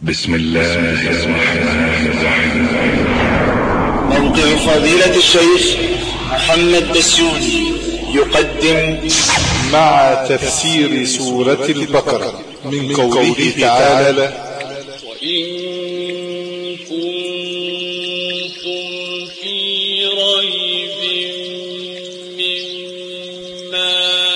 بسم الله الرحمن الرحيم. موقع فضيلة الشيخ محمد بسيوني يقدم مع تفسير سورة البقرة من قوله تعالى: وإن كنتم في ريب مما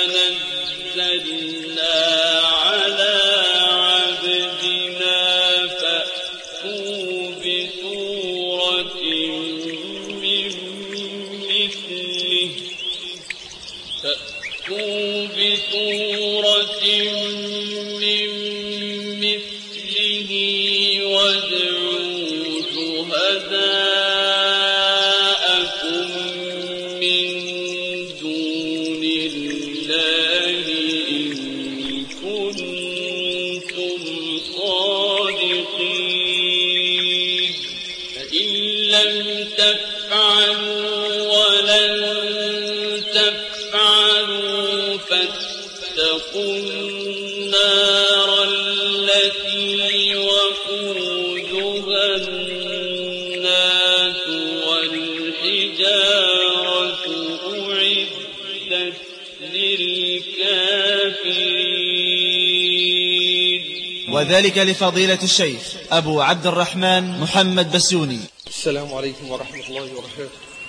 نزلنا على عبدنا فأتوا بسورة من مثله وادعوا شهداءكم من دون الله إن كنتم صادقين فإن لم تفعلوا ولن تفعلوا فاتقوا النار التي وقودها الناس والحجارة أعدت للكافرين. وذلك لفضيلة الشيخ أبو عبد الرحمن محمد بسيوني. السلام عليكم ورحمة الله وبركاته.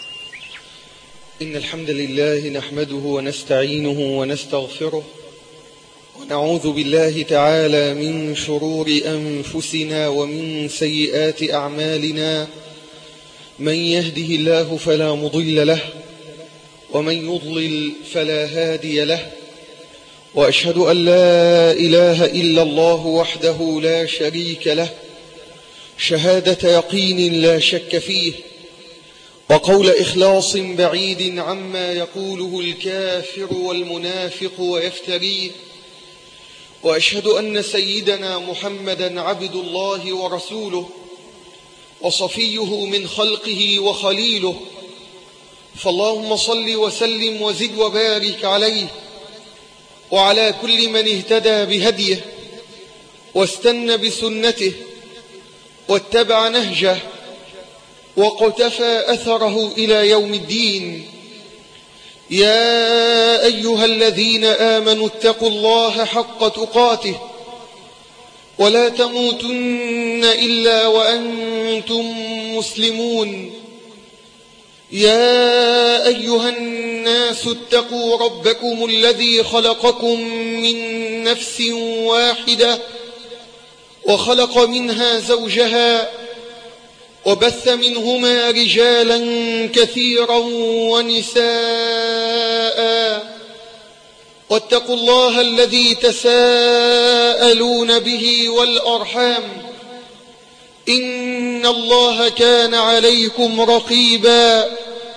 إن الحمد لله نحمده ونستعينه ونستغفره ونعوذ بالله تعالى من شرور أنفسنا ومن سيئات أعمالنا. من يهده الله فلا مضل له ومن يضلل فلا هادي له، وأشهد أن لا إله إلا الله وحده لا شريك له شهادة يقين لا شك فيه، وقول إخلاص بعيد عما يقوله الكافر والمنافق ويفتريه. وأشهد أن سيدنا محمدا عبد الله ورسوله وصفيه من خلقه وخليله، فاللهم صل وسلم وزد وبارك عليه وعلى كل من اهتدى بهديه واستنى بسنته واتبع نهجه وقتفى أثره إلى يوم الدين. يا أيها الذين آمنوا اتقوا الله حق تقاته ولا تموتن إلا وأنتم مسلمون. يا أيها الناس اتقوا ربكم الذي خلقكم من نفس واحدة وخلق منها زوجها وبث منهما رجالا كثيرا ونساء، واتقوا الله الذي تساءلون به والأرحام إن الله كان عليكم رقيبا.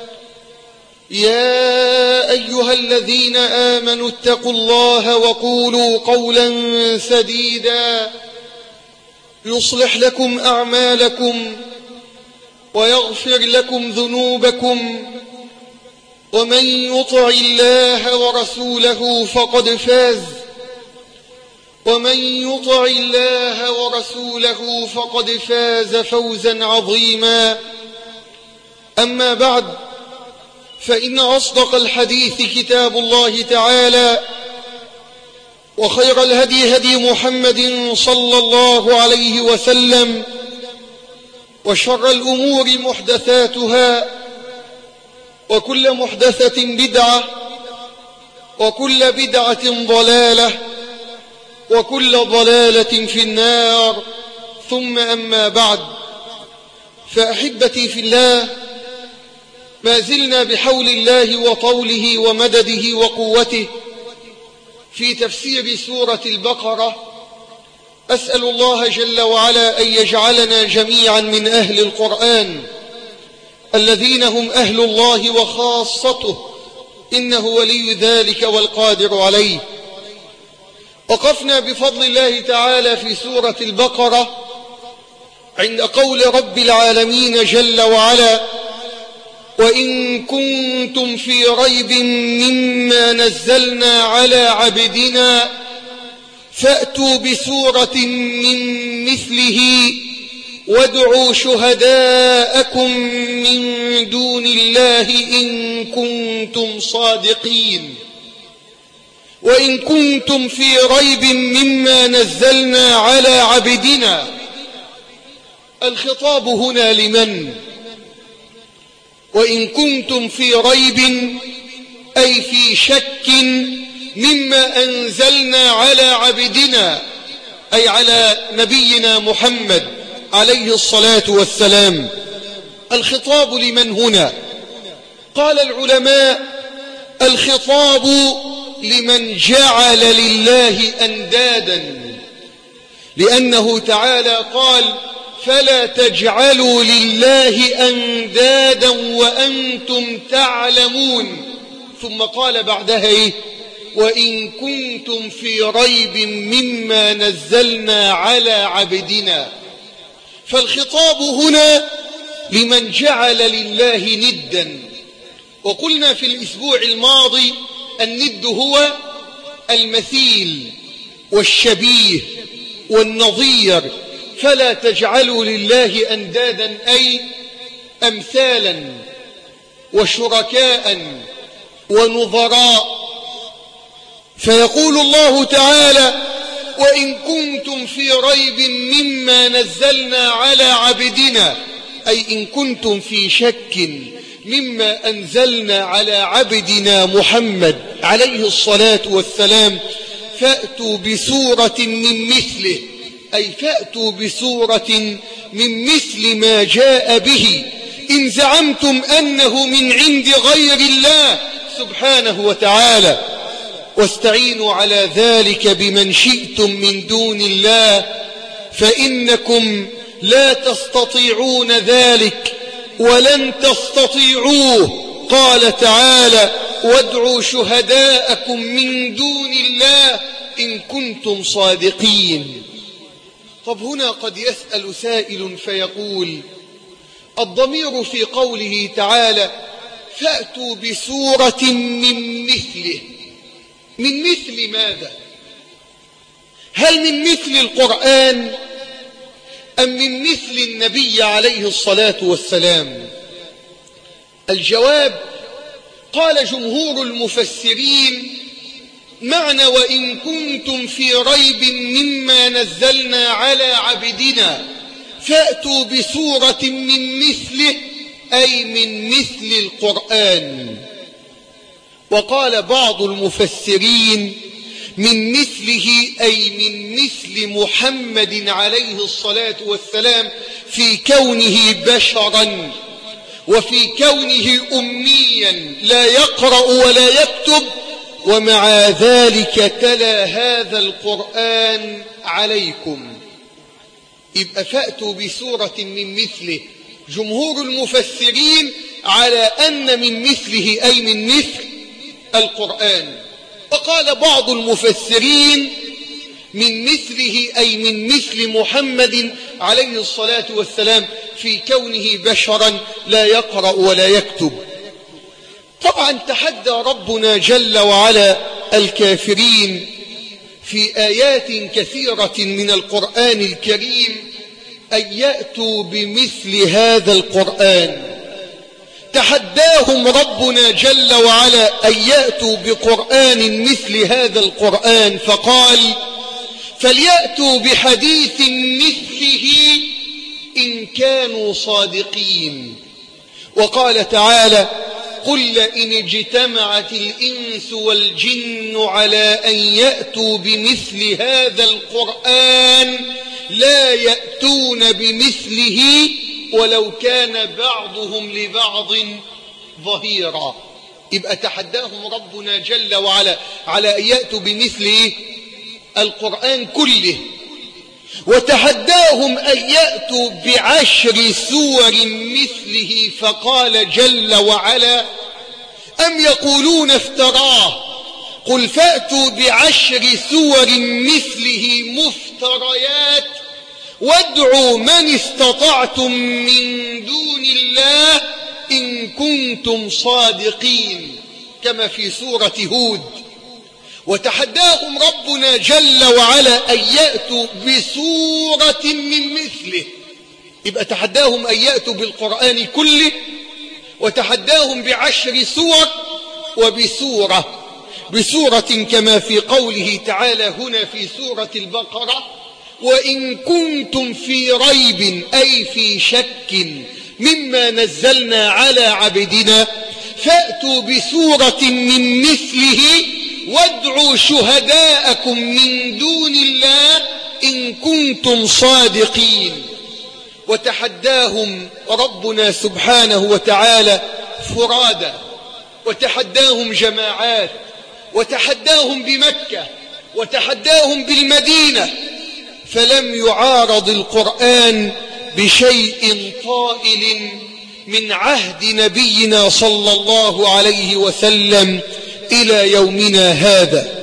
يا أيها الذين آمنوا اتقوا الله وقولوا قولا سديدا يصلح لكم أعمالكم ويغفر لكم ذنوبكم، ومن يطع الله ورسوله فقد فاز، ومن يطع الله ورسوله فقد فاز فوزا عظيما. أما بعد، فإن أصدق الحديث كتاب الله تعالى، وخير الهدي هدي محمد صلى الله عليه وسلم، وشر الأمور محدثاتها، وكل محدثة بدعة، وكل بدعة ضلالة، وكل ضلالة في النار. ثم أما بعد، فأحبتي في الله، ما زلنا بحول الله وطوله ومدده وقوته في تفسير سورة البقرة. أسأل الله جل وعلا أن يجعلنا جميعا من أهل القرآن الذين هم أهل الله وخاصته، إنه ولي ذلك والقادر عليه. وقفنا بفضل الله تعالى في سورة البقرة عند قول رب العالمين جل وعلا: وإن كنتم في ريب مما نزلنا على عبدنا فأتوا بسورة من مثله وادعوا شهداءكم من دون الله إن كنتم صادقين. وإن كنتم في ريب مما نزلنا على عبدنا. الخطاب هنا لمن؟ وإن كنتم في ريب أي في شك مما أنزلنا على عبدنا، أي على نبينا محمد عليه الصلاة والسلام. الخطاب لمن هنا؟ قال العلماء: الخطاب لمن جعل لله أندادا، لأنه تعالى قال: فلا تجعلوا لله أندادا وأنتم تعلمون. ثم قال بعدها: وإن كنتم في ريب مما نزلنا على عبدنا. فالخطاب هنا لمن جعل لله ندا. وقلنا في الأسبوع الماضي الند هو المثيل والشبيه والنظير. فلا تجعلوا لله أندادا أي أمثالا وشركاء ونظراء. فيقول الله تعالى: وإن كنتم في ريب مما نزلنا على عبدنا، أي إن كنتم في شك مما أنزلنا على عبدنا محمد عليه الصلاة والسلام، فأتوا بسورة من مثله، أي فأتوا بسورة من مثل ما جاء به إن زعمتم أنه من عند غير الله سبحانه وتعالى. واستعينوا على ذلك بمن شئتم من دون الله فإنكم لا تستطيعون ذلك ولن تستطيعوه. قال تعالى: وادعوا شهداءكم من دون الله إن كنتم صادقين. طب هنا قد يسأل سائل فيقول: الضمير في قوله تعالى: فأتوا بسورة من مثله، من مثل ماذا؟ هل من مثل القرآن أم من مثل النبي عليه الصلاة والسلام؟ الجواب: قال جمهور المفسرين: معنى وإن كنتم في ريب مما نزلنا على عبدنا فأتوا بسورة من مثله، أي من مثل القرآن. وقال بعض المفسرين: من مثله أي من مثل محمد عليه الصلاة والسلام في كونه بشرا وفي كونه أميا لا يقرأ ولا يكتب، ومع ذلك تلا هذا القرآن عليكم. يبقى فأتوا بسورة من مثله. جمهور المفسرين على أن من مثله أي من مثل القرآن. وقال بعض المفسرين: من مثله أي من مثل محمد عليه الصلاة والسلام في كونه بشرا لا يقرأ ولا يكتب. طبعا تحدى ربنا جل وعلا الكافرين في آيات كثيرة من القرآن الكريم أن يأتوا بمثل هذا القرآن. تحداهم ربنا جل وعلا أن يأتوا بقرآن مثل هذا القرآن، فقال: فليأتوا بحديث مثله إن كانوا صادقين. وقال تعالى: قل لئن اجتمعت الإنس والجن على أن يأتوا بمثل هذا القرآن لا يأتون بمثله ولو كان بعضهم لبعض ظهيرا. يبقى تحداهم ربنا جل وعلا على أن يأتوا بمثل القرآن كله، وتحداهم أن يأتوا بعشر سور مثله، فقال جل وعلا: أم يقولون افتراه قل فأتوا بعشر سور مثله مفتريات وادعوا من استطعتم من دون الله إن كنتم صادقين، كما في سورة هود. وتحداهم ربنا جل وعلا أن يأتوا بسورة من مثله. يبقى تحداهم أن يأتوا بالقرآن كله، وتحداهم ب10 سور، بسورة كما في قوله تعالى هنا في سورة البقرة: وإن كنتم في ريب أي في شك مما نزلنا على عبدنا فأتوا بسورة من مثله وادعوا شهداءكم من دون الله إن كنتم صادقين. وتحداهم ربنا سبحانه وتعالى فرادى، وتحداهم جماعات، وتحداهم بمكة، وتحداهم بالمدينة، فلم يعارض القرآن بشيء طائل من عهد نبينا صلى الله عليه وسلم إلى يومنا هذا.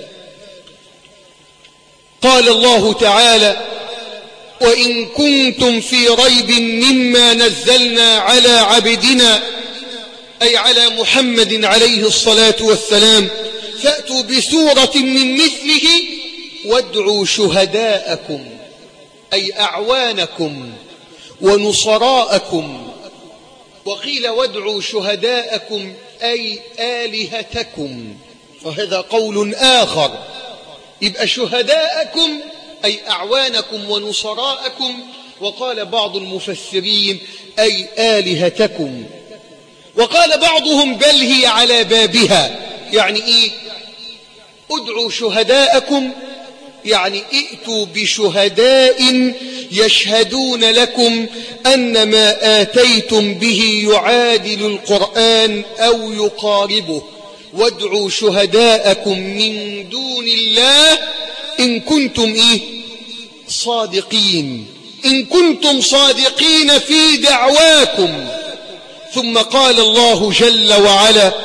قال الله تعالى: وإن كنتم في ريب مما نزلنا على عبدنا، أي على محمد عليه الصلاة والسلام، فأتوا بسورة من مثله وادعوا شهداءكم، أي أعوانكم ونصراءكم. وقيل وادعوا شهداءكم أي آلهتكم، فهذا قول آخر. يبقى شهداءكم أي أعوانكم ونصراءكم، وقال بعض المفسرين أي آلهتكم. وقال بعضهم بل هي على بابها، يعني إيه؟ ادعوا شهداءكم يعني ائتوا بشهداء يشهدون لكم أن ما آتيتم به يعادل القرآن أو يقاربه. وادعوا شهداءكم من دون الله إن كنتم صادقين، إن كنتم صادقين في دعواكم. ثم قال الله جل وعلا: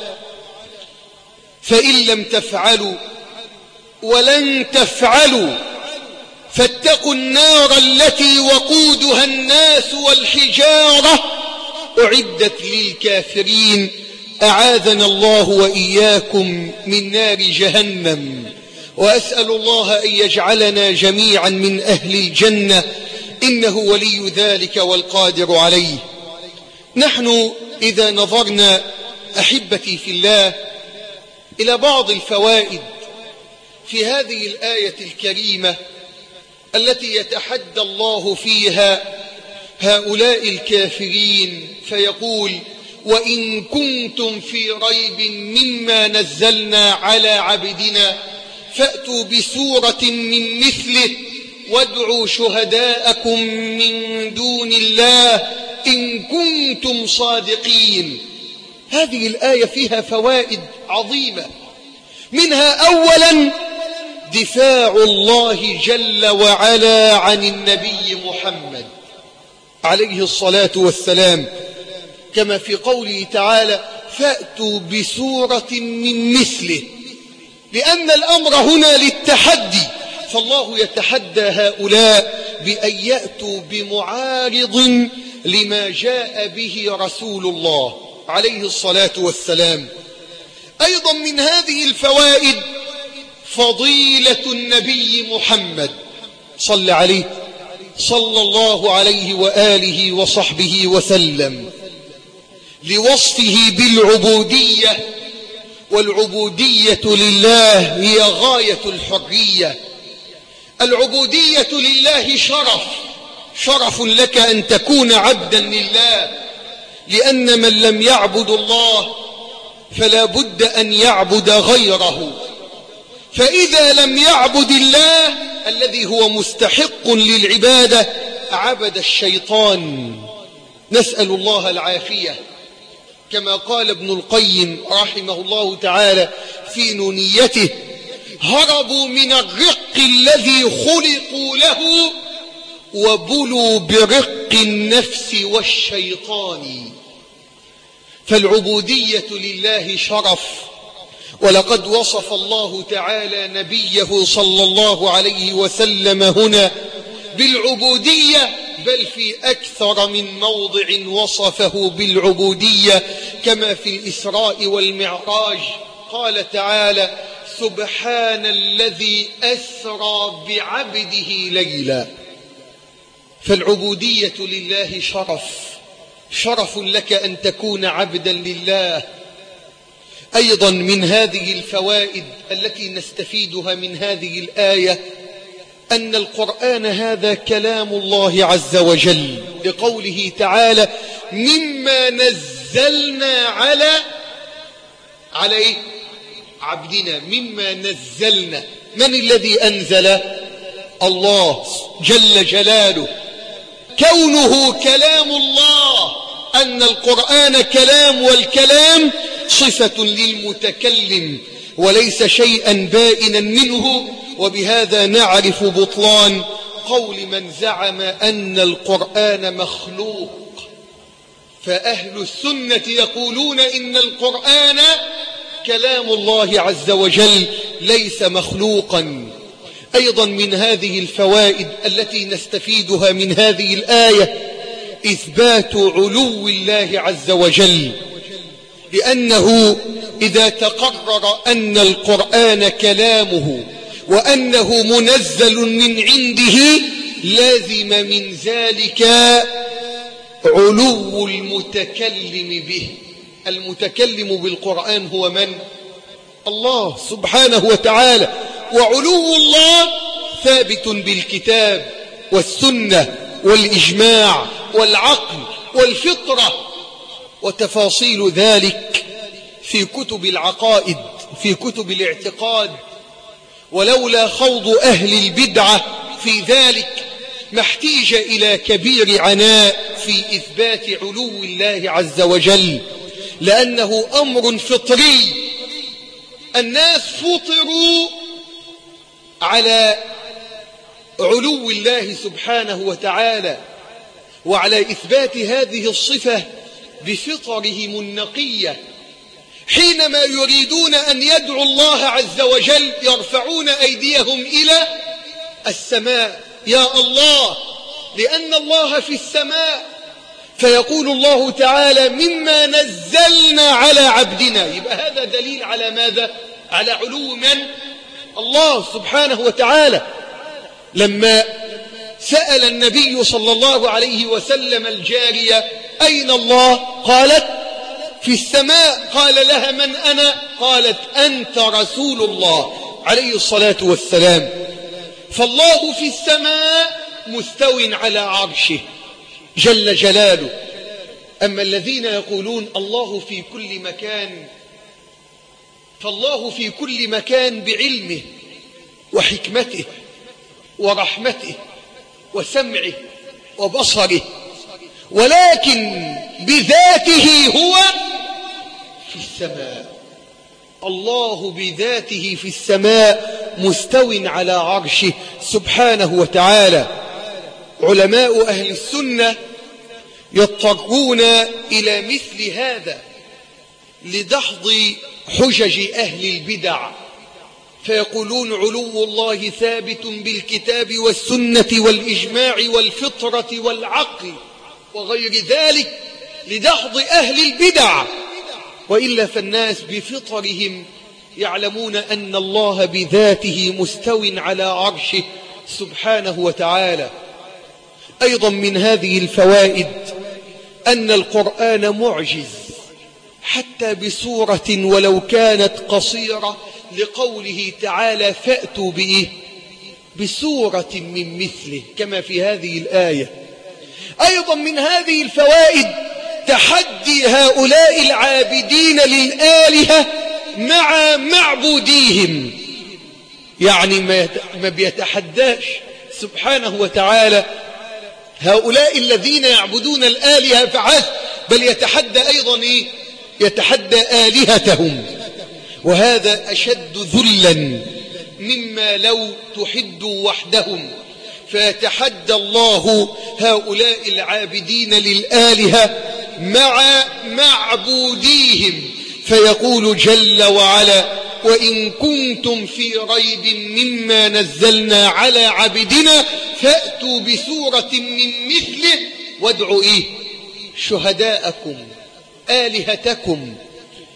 فإن لم تفعلوا ولن تفعلوا فاتقوا النار التي وقودها الناس والحجارة أعدت للكافرين أعاذنا الله وإياكم من نار جهنم. وأسأل الله أن يجعلنا جميعا من أهل الجنة، إنه ولي ذلك والقادر عليه. نحن إذا نظرنا أحبتي في الله إلى بعض الفوائد في هذه الآية الكريمة التي يتحدى الله فيها هؤلاء الكافرين فيقول: وإن كنتم في ريب مما نزلنا على عبدنا فأتوا بسورة من مثله وادعوا شهداءكم من دون الله إن كنتم صادقين. هذه الآية فيها فوائد عظيمة، منها أولا دفاع الله جل وعلا عن النبي محمد عليه الصلاة والسلام، كما في قوله تعالى: فأتوا بسورة من مثله، لأن الأمر هنا للتحدي، فالله يتحدى هؤلاء بأن يأتوا بمعارض لما جاء به رسول الله عليه الصلاة والسلام. أيضا من هذه الفوائد فضيلة النبي محمد صلى عليه صلى الله عليه وآله وصحبه وسلم، لوصفه بالعبودية، والعبودية لله هي غاية الحرية. العبودية لله شرف لك أن تكون عبدا لله، لأن من لم يعبد الله فلا بد أن يعبد غيره، فإذا لم يعبد الله الذي هو مستحق للعبادة عبد الشيطان، نسأل الله العافية. كما قال ابن القيم رحمه الله تعالى في نونيته: هربوا من الرق الذي خلقوا له وبلوا برق النفس والشيطان. فالعبودية لله شرف، ولقد وصف الله تعالى نبيه صلى الله عليه وسلم هنا بالعبودية، بل في أكثر من موضع وصفه بالعبودية، كما في الإسراء والمعراج قال تعالى: سبحان الذي أسرى بعبده ليلا. فالعبودية لله شرف لك أن تكون عبدا لله. أيضا من هذه الفوائد التي نستفيدها من هذه الآية أن القرآن هذا كلام الله عز وجل، لقوله تعالى مما نزلنا على عبدنا. مما نزلنا، من الذي أنزل؟ الله جل جلاله. كونه كلام الله، أن القرآن كلام، والكلام صفة للمتكلم وليس شيئا بائنا منه. وبهذا نعرف بطلان قول من زعم أن القرآن مخلوق. فأهل السنة يقولون إن القرآن كلام الله عز وجل ليس مخلوقا. أيضا من هذه الفوائد التي نستفيدها من هذه الآية إثبات علو الله عز وجل، لأنه إذا تقرر أن القرآن كلامه وأنه منزل من عنده لازم من ذلك علو المتكلم به. المتكلم بالقرآن هو من؟ الله سبحانه وتعالى. وعلو الله ثابت بالكتاب والسنة والإجماع والعقل والفطرة، وتفاصيل ذلك في كتب العقائد، في كتب الاعتقاد. ولولا خوض أهل البدعة في ذلك ما احتيج إلى كبير عناء في إثبات علو الله عز وجل، لأنه أمر فطري. الناس فطروا على علو الله سبحانه وتعالى وعلى إثبات هذه الصفة بفطرهم النقية. حينما يريدون أن يدعوا الله عز وجل يرفعون أيديهم إلى السماء، يا الله، لأن الله في السماء. فيقول الله تعالى مما نزلنا على عبدنا. يبقى هذا دليل على ماذا؟ على علو من؟ الله سبحانه وتعالى. لما سأل النبي صلى الله عليه وسلم الجارية أين الله؟ قالت في السماء. قال لها من أنا؟ قالت أنت رسول الله عليه الصلاة والسلام. فالله في السماء مستو على عرشه جل جلاله. أما الذين يقولون الله في كل مكان، فالله في كل مكان بعلمه وحكمته ورحمته وسمعه وبصره، ولكن بذاته هو في السماء. الله بذاته في السماء مستو على عرشه سبحانه وتعالى. علماء أهل السنة يضطرون إلى مثل هذا لدحض حجج أهل البدع، فيقولون علو الله ثابت بالكتاب والسنة والإجماع والفطرة والعقل وغير ذلك، لدحض أهل البدع. وإلا فالناس بفطرهم يعلمون أن الله بذاته مستو على عرشه سبحانه وتعالى. أيضا من هذه الفوائد أن القرآن معجز حتى بسورة ولو كانت قصيرة، لقوله تعالى فأتوا بسورة من مثله كما في هذه الآية. أيضا من هذه الفوائد تحدي هؤلاء العابدين للآلهة مع معبوديهم، يعني ما بيتحداش سبحانه وتعالى هؤلاء الذين يعبدون الآلهة فحسب، بل يتحدى أيضا يتحدى آلهتهم. وهذا أشد ذلا مما لو تحدوا وحدهم. فيتحدى الله هؤلاء العابدين للآلهة مع معبوديهم، فيقول جل وعلا وإن كنتم في ريب مما نزلنا على عبدنا فأتوا بسورة من مثله وادعوا شهداءكم آلهتكم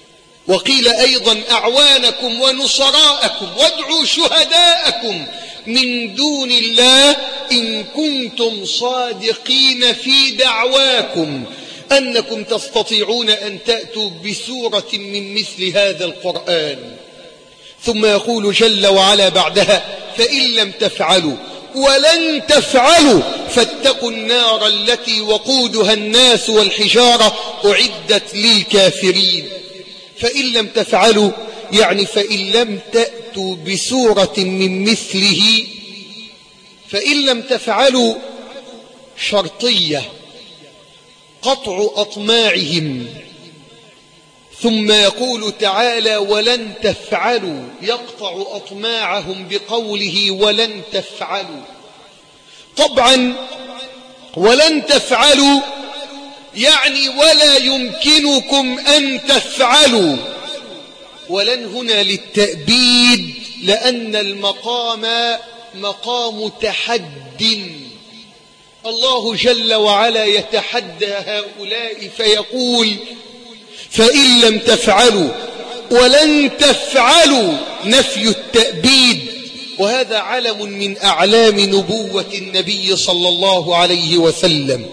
وقيل أيضا أعوانكم ونصراءكم وادعوا شهداءكم من دون الله إن كنتم صادقين في دعواكم أنكم تستطيعون أن تأتوا بسورة من مثل هذا القرآن. ثم يقول جل وعلا بعدها: فإن لم تفعلوا ولن تفعلوا فاتقوا النار التي وقودها الناس والحجارة أعدت للكافرين. فإن لم تفعلوا يعني فإن لم تأتوا بسورة من مثله. فإن لم تفعلوا شرطية قطع أطماعهم. ثم يقول تعالى: ولن تفعلوا، يقطع أطماعهم بقوله ولن تفعلوا. طبعا ولن تفعلوا يعني ولا يمكنكم أن تفعلوا. ولن هنا للتأبيد لأن المقام مقام تحد. الله جل وعلا يتحدى هؤلاء فيقول: فإن لم تفعلوا ولن تفعلوا، نفي التأبيد. وهذا علم من أعلام نبوة النبي صلى الله عليه وسلم،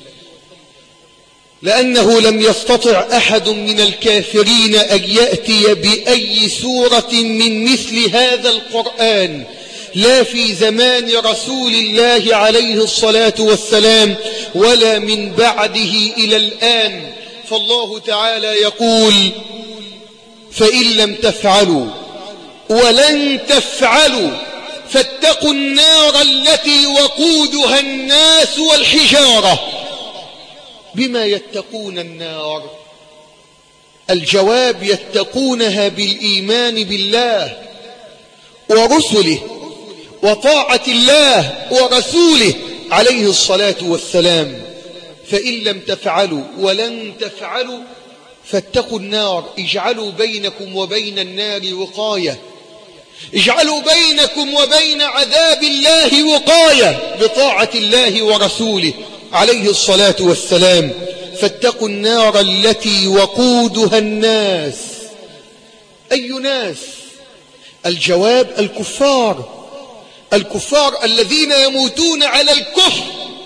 لأنه لم يستطع أحد من الكافرين أن يأتي بأي سورة من مثل هذا القرآن، لا في زمان رسول الله عليه الصلاة والسلام ولا من بعده إلى الآن. فالله تعالى يقول: فإن لم تفعلوا ولن تفعلوا فاتقوا النار التي وقودها الناس والحجارة. بما يتقون النار؟ الجواب: يتقونها بالإيمان بالله ورسله وطاعة الله ورسوله عليه الصلاة والسلام. فإن لم تفعلوا ولن تفعلوا فاتقوا النار. اجعلوا بينكم وبين النار وقاية، اجعلوا بينكم وبين عذاب الله وقاية بطاعة الله ورسوله عليه الصلاة والسلام. فاتقوا النار التي وقودها الناس. أي ناس؟ الجواب: الكفار الذين يموتون على الكفر.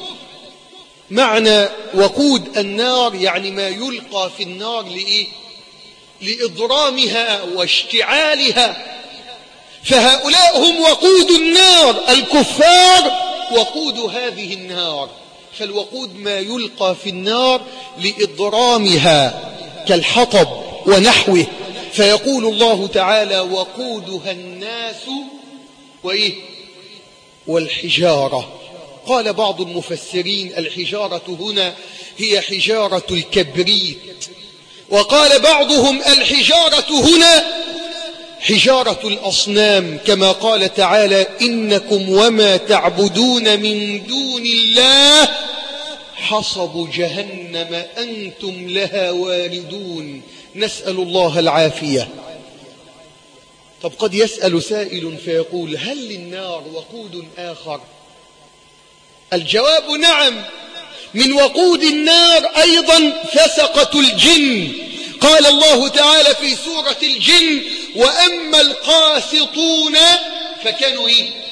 معنى وقود النار يعني ما يلقى في النار لإيه؟ لإضرامها واشتعالها. فهؤلاء هم وقود النار، الكفار وقود هذه النار. فالوقود ما يلقى في النار لإضرامها كالحطب ونحوه. فيقول الله تعالى: وقودها الناس وإيه؟ والحجارة. قال بعض المفسرين: الحجارة هنا هي حجارة الكبريت. وقال بعضهم: الحجارة هنا حجارة الأصنام، كما قال تعالى: إنكم وما تعبدون من دون الله حصب جهنم أنتم لها واردون. نسأل الله العافية. طب قد يسأل سائل فيقول: هل للنار وقود آخر؟ الجواب: نعم، من وقود النار أيضا فسقة الجن. قال الله تعالى في سورة الجن: وأما القاسطون فكانوا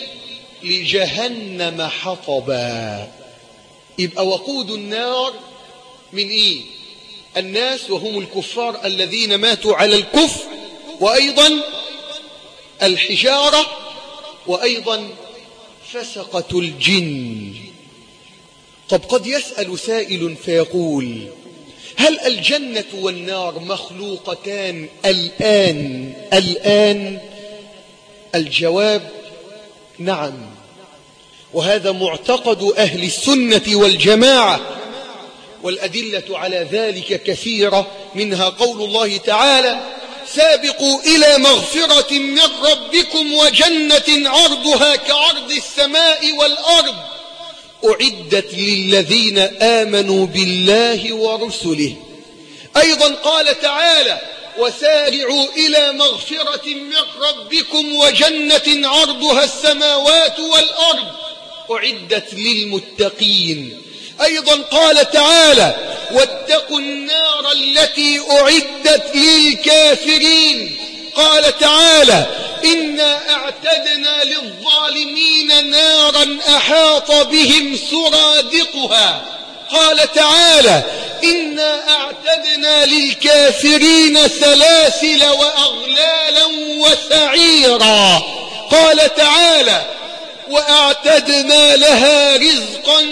لجهنم حطبا. يبقى وقود النار من الناس وهم الكفار الذين ماتوا على الكفر، وأيضا الحجارة، وأيضا فسقة الجن. طب قد يسأل سائل فيقول: هل الجنة والنار مخلوقتان الآن؟ الجواب: نعم، وهذا معتقد أهل السنة والجماعة، والأدلة على ذلك كثيرة، منها قول الله تعالى: سابقوا إلى مغفرة من ربكم وجنة عرضها كعرض السماء والأرض أعدت للذين آمنوا بالله ورسله. أيضا قال تعالى: وسارعوا إلى مغفرة من ربكم وجنة عرضها السماوات والأرض أعدت للمتقين. أيضا قال تعالى: واتقوا النار النار التي أعدت للكافرين. قال تعالى: إنا أعتدنا للظالمين نارا أحاط بهم سرادقها. قال تعالى: إنا أعتدنا للكافرين سلاسل وأغلالا وسعيرا. قال تعالى: وأعتدنا لها رزقا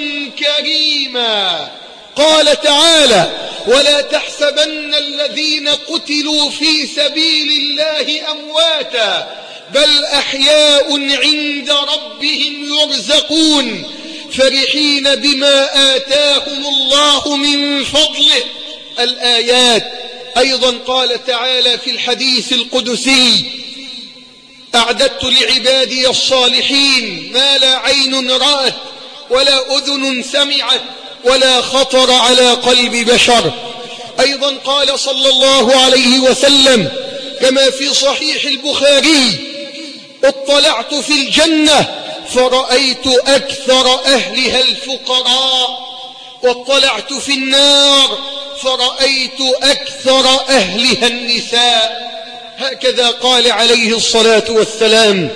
كريما. قال تعالى: ولا تحسبن الذين قتلوا في سبيل الله أمواتا بل أحياء عند ربهم يرزقون فرحين بما آتاهم الله من فضله. الآيات. أيضا قال تعالى في الحديث القدسي: أعددت لعبادي الصالحين ما لا عين رأت ولا أذن سمعت ولا خطر على قلب بشر. أيضا قال صلى الله عليه وسلم كما في صحيح البخاري: اطلعت في الجنة فرأيت أكثر أهلها الفقراء، واطلعت في النار فرأيت أكثر أهلها النساء. هكذا قال عليه الصلاة والسلام.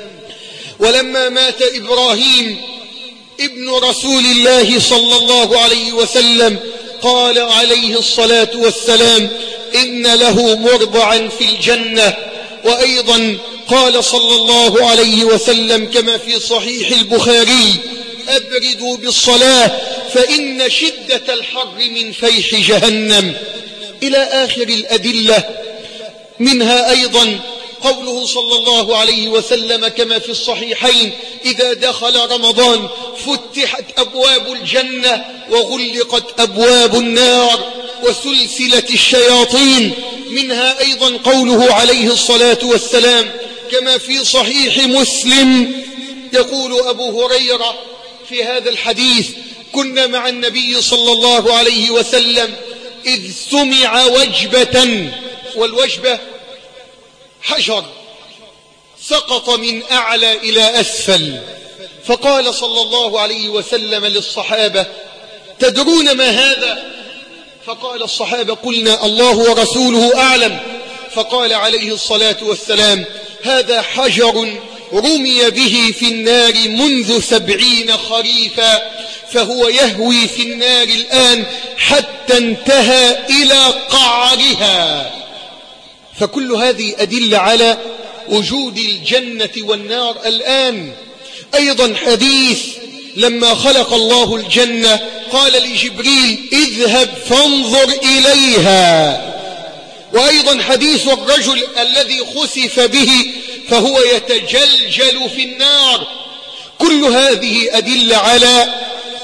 ولما مات إبراهيم ابن رسول الله صلى الله عليه وسلم قال عليه الصلاة والسلام: إن له مرضعا في الجنة. وأيضا قال صلى الله عليه وسلم كما في صحيح البخاري: أبردوا بالصلاة فإن شدة الحر من فيح جهنم. إلى آخر الأدلة. منها أيضا قوله صلى الله عليه وسلم كما في الصحيحين: إذا دخل رمضان فتحت أبواب الجنة وغلقت أبواب النار وسلسلة الشياطين. منها أيضا قوله عليه الصلاة والسلام كما في صحيح مسلم، يقول أبو هريرة في هذا الحديث: كنا مع النبي صلى الله عليه وسلم إذ سمع وجبة، والوجبة حجر سقط من أعلى إلى أسفل، فقال صلى الله عليه وسلم للصحابة: تدرون ما هذا؟ فقال الصحابة: قلنا الله ورسوله أعلم. فقال عليه الصلاة والسلام: هذا حجر رمي به في النار منذ 70 خريفا، فهو يهوي في النار الآن حتى انتهى إلى قعرها. فكل هذه أدلة على وجود الجنة والنار الآن. أيضا حديث لما خلق الله الجنة قال لجبريل: اذهب فانظر إليها. وأيضا حديث الرجل الذي خسف به فهو يتجلجل في النار. كل هذه أدلة على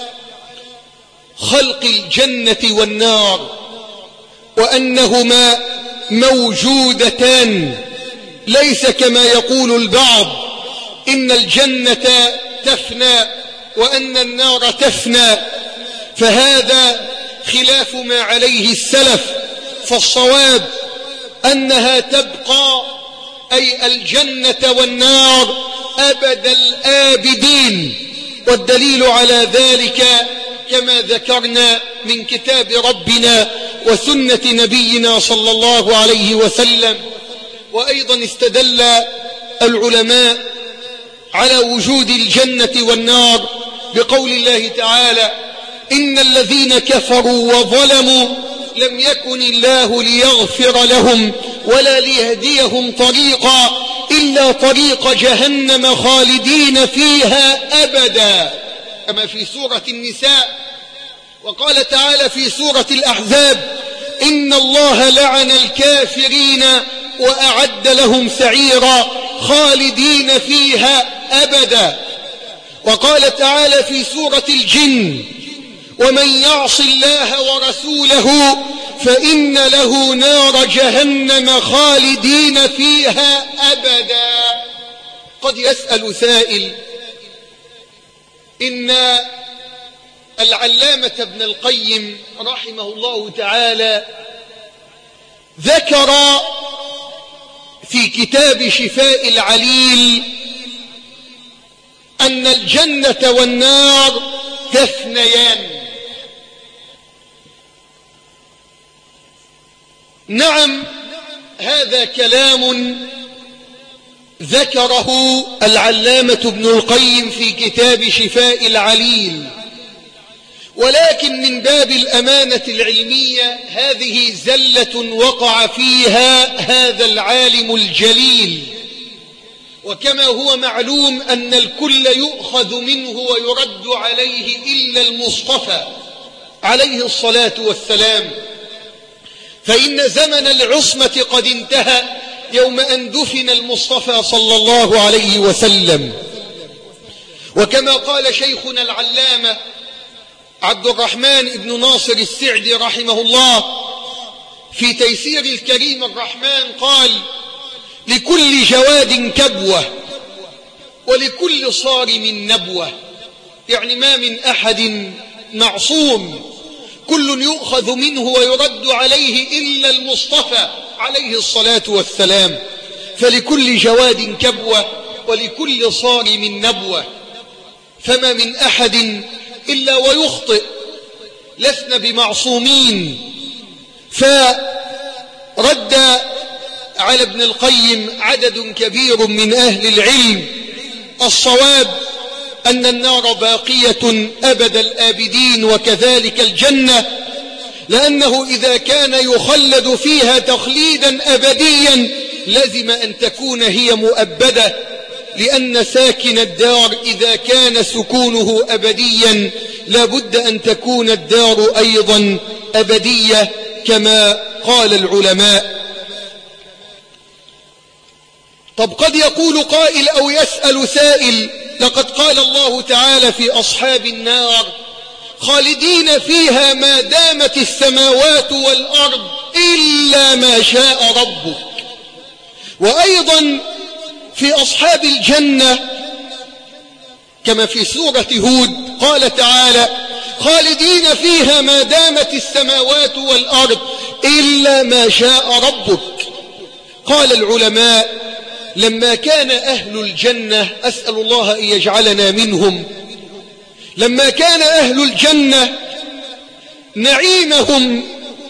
خلق الجنة والنار، وأنهما موجودتان، ليس كما يقول البعض إن الجنة تفنى وأن النار تفنى، فهذا خلاف ما عليه السلف. فالصواب أنها تبقى، أي الجنة والنار أبد الآبدين. والدليل على ذلك كما ذكرنا من كتاب ربنا وسنة نبينا صلى الله عليه وسلم. وأيضا استدل العلماء على وجود الجنة والنار بقول الله تعالى: إن الذين كفروا وظلموا لم يكن الله ليغفر لهم ولا ليهديهم طريقا إلا طريق جهنم خالدين فيها أبدا، كما في سورة النساء. وقال تعالى في سورة الأحزاب: إن الله لعن الكافرين وأعد لهم سعيرا خالدين فيها أبدا. وقال تعالى في سورة الجن: ومن يعص الله ورسوله فإن له نار جهنم خالدين فيها أبدا. قد يسأل سائل: إن العلامة ابن القيم رحمه الله تعالى ذكر في كتاب شفاء العليل أن الجنة والنار تفنيان. نعم، هذا كلام ذكره العلامة ابن القيم في كتاب شفاء العليل، ولكن من باب الأمانة العلمية هذه زلة وقع فيها هذا العالم الجليل. وكما هو معلوم أن الكل يؤخذ منه ويرد عليه إلا المصطفى عليه الصلاة والسلام، فإن زمن العصمة قد انتهى يوم أن دفن المصطفى صلى الله عليه وسلم. وكما قال شيخنا العلامة عبد الرحمن بن ناصر السعدي رحمه الله في تيسير الكريم الرحمن قال: لكل جواد كبوة ولكل صارم نبوة. يعني ما من أحد معصوم، كل يؤخذ منه ويرد عليه إلا المصطفى عليه الصلاة والسلام، فلكل جواد كبوة ولكل صارم نبوة، فما من أحد إلا ويخطئ، لسنا بمعصومين. فرد على ابن القيم عدد كبير من أهل العلم: الصواب أن النار باقية أبد الآبدين، وكذلك الجنة، لأنه إذا كان يخلد فيها تخليدا أبديا لزم أن تكون هي مؤبدة، لأن ساكن الدار إذا كان سكونه أبديا لابد أن تكون الدار أيضا أبدية كما قال العلماء. طب قد يقول قائل أو يسأل سائل: لقد قال الله تعالى في أصحاب النار: خالدين فيها ما دامت السماوات والأرض إلا ما شاء ربك. وأيضا في أصحاب الجنة كما في سورة هود قال تعالى: خالدين فيها ما دامت السماوات والأرض إلا ما شاء ربك. قال العلماء: لما كان أهل الجنة، أسأل الله أن يجعلنا منهم، لما كان أهل الجنة نعيمهم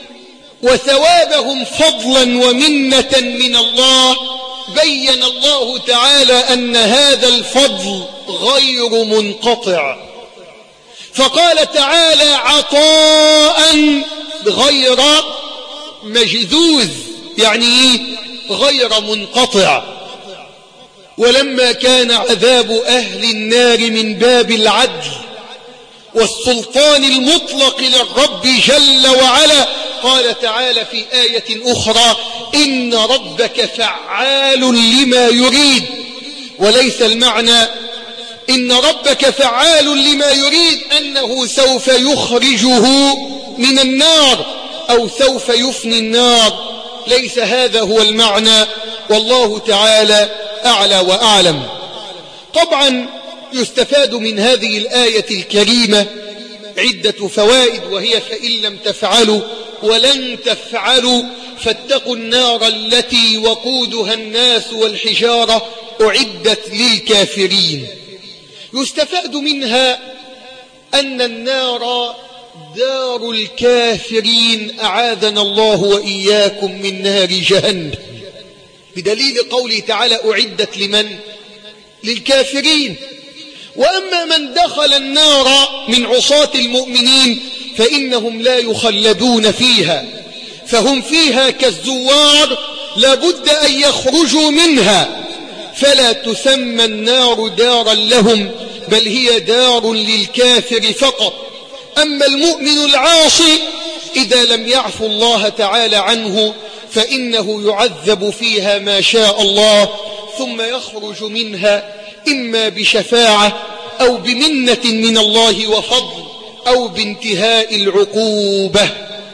وثوابهم فضلا ومنة من الله، بين الله تعالى أن هذا الفضل غير منقطع، فقال تعالى: عطاء غير مجذوذ، يعني غير منقطع. ولما كان عذاب أهل النار من باب العدل والسلطان المطلق للرب جل وعلا، قال تعالى في آية أخرى: إن ربك فعال لما يريد. وليس المعنى إن ربك فعال لما يريد أنه سوف يخرجه من النار أو سوف يفني النار، ليس هذا هو المعنى، والله تعالى أعلى وأعلم. طبعا يستفاد من هذه الآية الكريمة عدة فوائد، وهي: فإن لم تفعلوا ولن تفعلوا فاتقوا النار التي وقودها الناس والحجارة أعدت للكافرين. يستفاد منها أن النار دار الكافرين، أعاذنا الله وإياكم من نار جهنم، بدليل قوله تعالى: أعدت لمن؟ للكافرين. وأما من دخل النار من عصاة المؤمنين فإنهم لا يخلدون فيها، فهم فيها كالزوار لابد أن يخرجوا منها، فلا تسمى النار دارا لهم، بل هي دار للكافر فقط. أما المؤمن العاصي إذا لم يعفو الله تعالى عنه فإنه يعذب فيها ما شاء الله، ثم يخرج منها إما بشفاعة أو بمنة من الله وفضل أو بانتهاء العقوبة.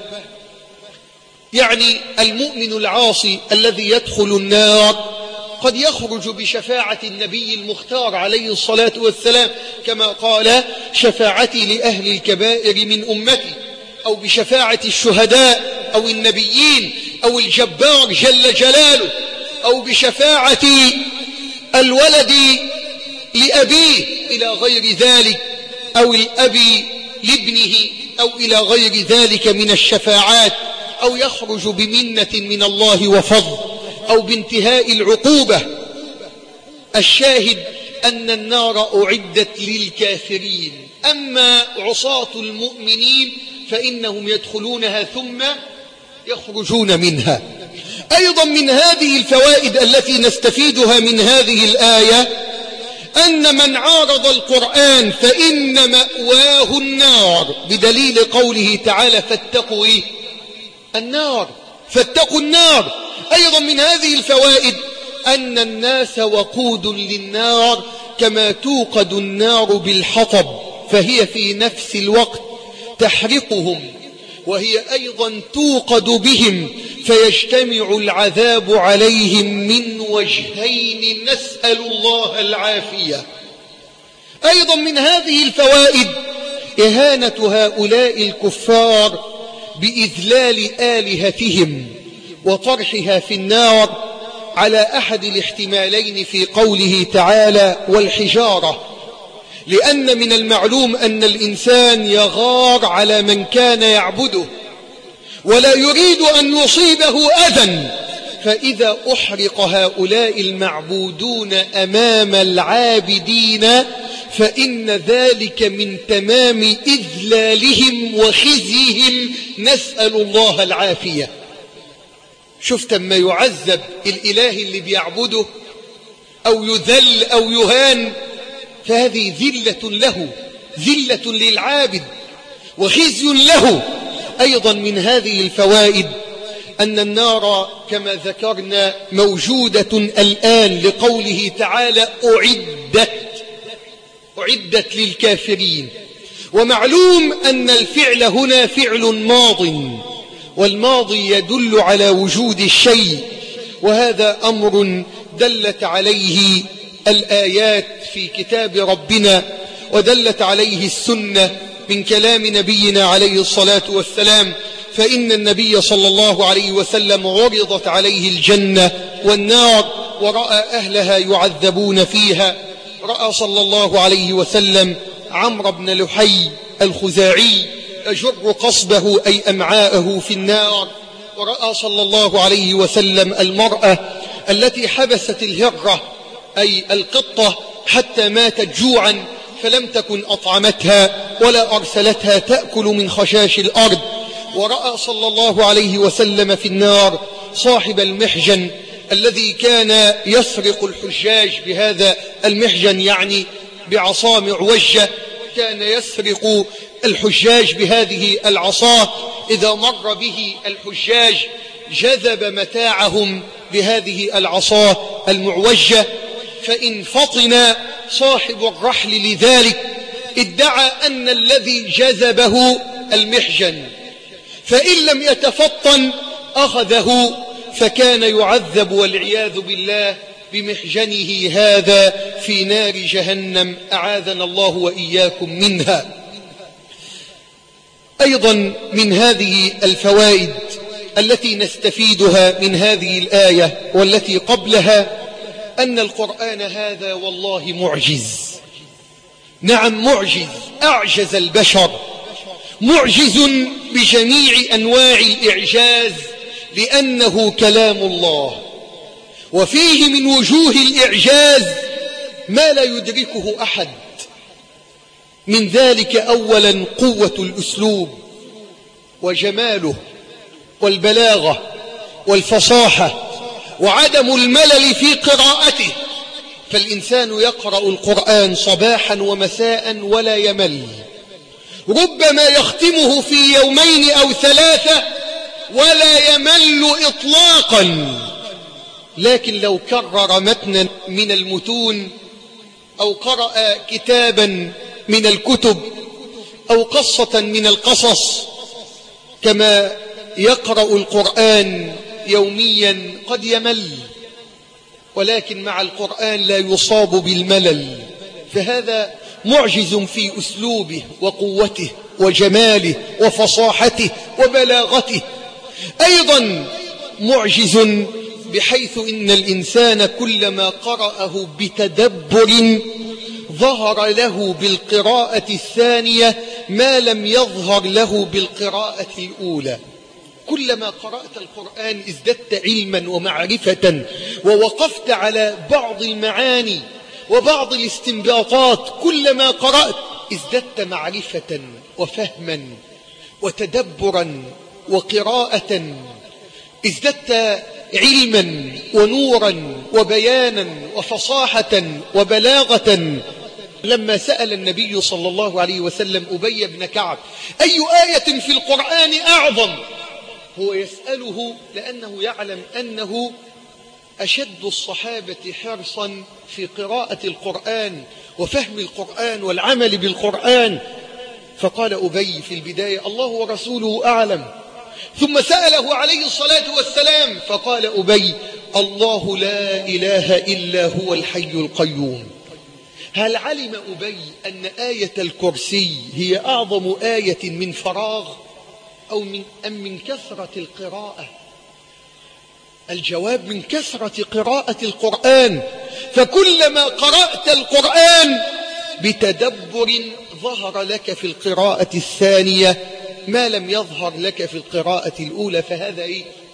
يعني المؤمن العاصي الذي يدخل النار قد يخرج بشفاعة النبي المختار عليه الصلاة والسلام، كما قال: شفاعتي لأهل الكبائر من أمتي، أو بشفاعة الشهداء أو النبيين أو الجبار جل جلاله، أو بشفاعة الولد لأبيه إلى غير ذلك، أو الأب لابنه، أو إلى غير ذلك من الشفاعات، أو يخرج بمنة من الله وفضل أو بانتهاء العقوبة. الشاهد أن النار أعدت للكافرين، أما عصاة المؤمنين فإنهم يدخلونها ثم يخرجون منها. أيضا من هذه الفوائد التي نستفيدها من هذه الآية أن من عارض القرآن فإن مأواه النار، بدليل قوله تعالى فاتقوا النار، فاتقوا النار. أيضا من هذه الفوائد أن الناس وقود للنار كما توقد النار بالحطب، فهي في نفس الوقت تحرقهم وهي أيضا توقد بهم، فيجتمع العذاب عليهم من وجهين، نسأل الله العافية. أيضا من هذه الفوائد إهانة هؤلاء الكفار بإذلال آلهتهم وطرحها في النار على أحد الاحتمالين في قوله تعالى والحجارة، لأن من المعلوم أن الإنسان يغار على من كان يعبده ولا يريد أن يصيبه أذى، فإذا أحرق هؤلاء المعبودون أمام العابدين فإن ذلك من تمام إذلالهم وخزيهم، نسأل الله العافية. شفت ما يعذب الإله اللي بيعبده أو يذل أو يهان، فهذه ذلة له، ذلة للعابد وخزي له. أيضا من هذه الفوائد أن النار كما ذكرنا موجودة الآن، لقوله تعالى أعدت للكافرين. ومعلوم أن الفعل هنا فعل ماض، والماضي يدل على وجود الشيء، وهذا أمر دلت عليه الآيات في كتاب ربنا ودلت عليه السنة من كلام نبينا عليه الصلاة والسلام. فإن النبي صلى الله عليه وسلم عرضت عليه الجنة والنار ورأى أهلها يعذبون فيها. رأى صلى الله عليه وسلم عمرو بن لحي الخزاعي يجر قصبه أي أمعاءه في النار، ورأى صلى الله عليه وسلم المرأة التي حبست الهرة أي القطة حتى ماتت جوعا فلم تكن أطعمتها ولا أرسلتها تأكل من خشاش الأرض. ورأى صلى الله عليه وسلم في النار صاحب المحجن الذي كان يسرق الحجاج بهذا المحجن، يعني بعصا معوجة، كان يسرق الحجاج بهذه العصا. إذا مر به الحجاج جذب متاعهم بهذه العصا المعوجة، فإن فطن صاحب الرحل لذلك ادعى أن الذي جذبه المحجن، فإن لم يتفطن أخذه، فكان يعذب والعياذ بالله بمحجنه هذا في نار جهنم، أعاذنا الله وإياكم منها. أيضا من هذه الفوائد التي نستفيدها من هذه الآية والتي قبلها أن القرآن هذا والله معجز، نعم معجز، أعجز البشر، معجز بجميع أنواع الإعجاز، لأنه كلام الله، وفيه من وجوه الإعجاز ما لا يدركه أحد. من ذلك أولا قوة الأسلوب وجماله والبلاغة والفصاحة وعدم الملل في قراءته، فالإنسان يقرأ القرآن صباحا ومساء ولا يمل، ربما يختمه في 2 أو 3 ولا يمل إطلاقا. لكن لو كرر متنا من المتون أو قرأ كتابا من الكتب أو قصة من القصص كما يقرأ القرآن يوميا قد يمل، ولكن مع القرآن لا يصاب بالملل، فهذا معجز في أسلوبه وقوته وجماله وفصاحته وبلاغته. أيضا معجز بحيث إن الإنسان كلما قرأه بتدبر ظهر له بالقراءة الثانية ما لم يظهر له بالقراءة الأولى. كلما قرأت القرآن ازددت علما ومعرفة، ووقفت على بعض المعاني وبعض الاستنباطات. كلما قرأت ازددت معرفة وفهما وتدبرا وقراءة، ازددت علما ونورا وبيانا وفصاحة وبلاغة. لما سأل النبي صلى الله عليه وسلم أبي بن كعب أي آية في القرآن أعظم، هو يسأله لأنه يعلم أنه أشد الصحابة حرصا في قراءة القرآن وفهم القرآن والعمل بالقرآن. فقال أبي في البداية الله ورسوله أعلم، ثم سأله عليه الصلاة والسلام فقال أبي الله لا إله إلا هو الحي القيوم. هل علم أبي أن آية الكرسي هي أعظم آية من فراغ أم من كثرة القراءة؟ الجواب من كثرة قراءة القرآن. فكلما قرأت القرآن بتدبر ظهر لك في القراءة الثانية ما لم يظهر لك في القراءة الأولى، فهذا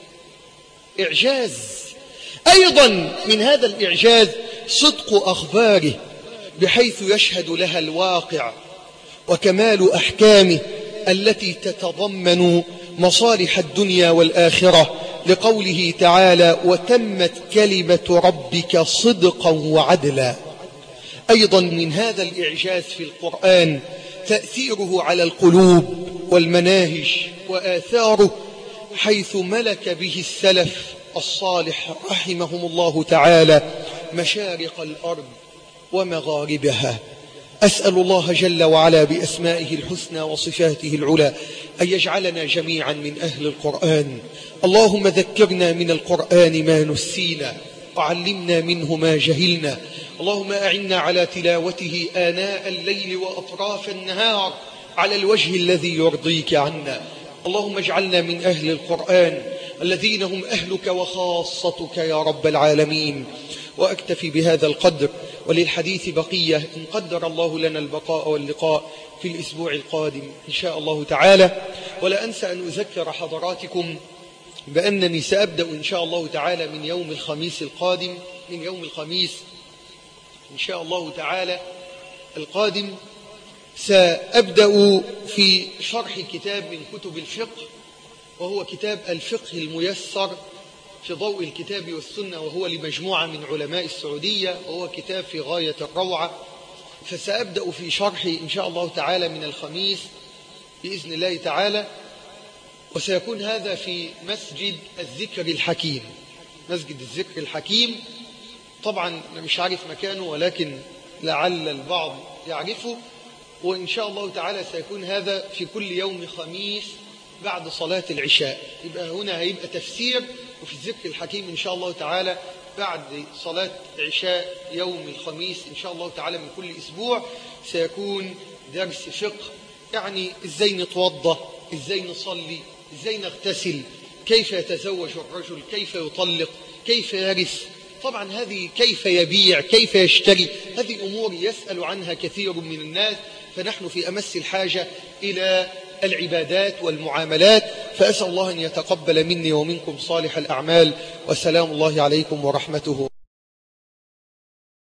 إعجاز. أيضا من هذا الإعجاز صدق أخباره بحيث يشهد لها الواقع وكمال أحكامه التي تتضمن مصالح الدنيا والآخرة، لقوله تعالى وتمت كلمة ربك صدقا وعدلا. أيضا من هذا الإعجاز في القرآن تأثيره على القلوب والمناهج وآثاره، حيث ملك به السلف الصالح رحمهم الله تعالى مشارق الأرض ومغاربها. أسأل الله جل وعلا بأسمائه الحسنى وصفاته العلى أن يجعلنا جميعا من أهل القرآن. اللهم ذكرنا من القرآن ما نسينا وعلمنا منه ما جهلنا. اللهم أعنا على تلاوته آناء الليل وأطراف النهار على الوجه الذي يرضيك عنا. اللهم اجعلنا من أهل القرآن الذين هم أهلك وخاصتك يا رب العالمين. وأكتفي بهذا القدر، وللحديث بقية إن قدر الله لنا البقاء واللقاء في الأسبوع القادم إن شاء الله تعالى. ولا أنسى أن أذكر حضراتكم بأنني سأبدأ إن شاء الله تعالى من يوم الخميس القادم، من يوم الخميس إن شاء الله تعالى القادم سأبدأ في شرح كتاب من كتب الفقه، وهو كتاب الفقه الميسر في ضوء الكتاب والسنة، وهو لمجموعة من علماء السعودية، وهو كتاب في غاية الروعة. فسأبدأ في شرحه إن شاء الله تعالى من الخميس بإذن الله تعالى، وسيكون هذا في مسجد الذكر الحكيم. مسجد الذكر الحكيم طبعا مش عارف مكانه، ولكن لعل البعض يعرفه. وإن شاء الله تعالى سيكون هذا في كل يوم خميس بعد صلاة العشاء. يبقى هنا هيبقى تفسير، وفي الذكر الحكيم إن شاء الله تعالى بعد صلاة عشاء يوم الخميس إن شاء الله تعالى من كل أسبوع سيكون درس فقه، يعني إزاي نتوضى، إزاي نصلي، إزاي نغتسل، كيف يتزوج الرجل، كيف يطلق، كيف يرث. طبعا هذه كيف يبيع، كيف يشتري، هذه أمور يسأل عنها كثير من الناس، فنحن في أمس الحاجة إلى العبادات والمعاملات. فأسأل الله أن يتقبل مني ومنكم صالح الأعمال، وسلام الله عليكم ورحمته.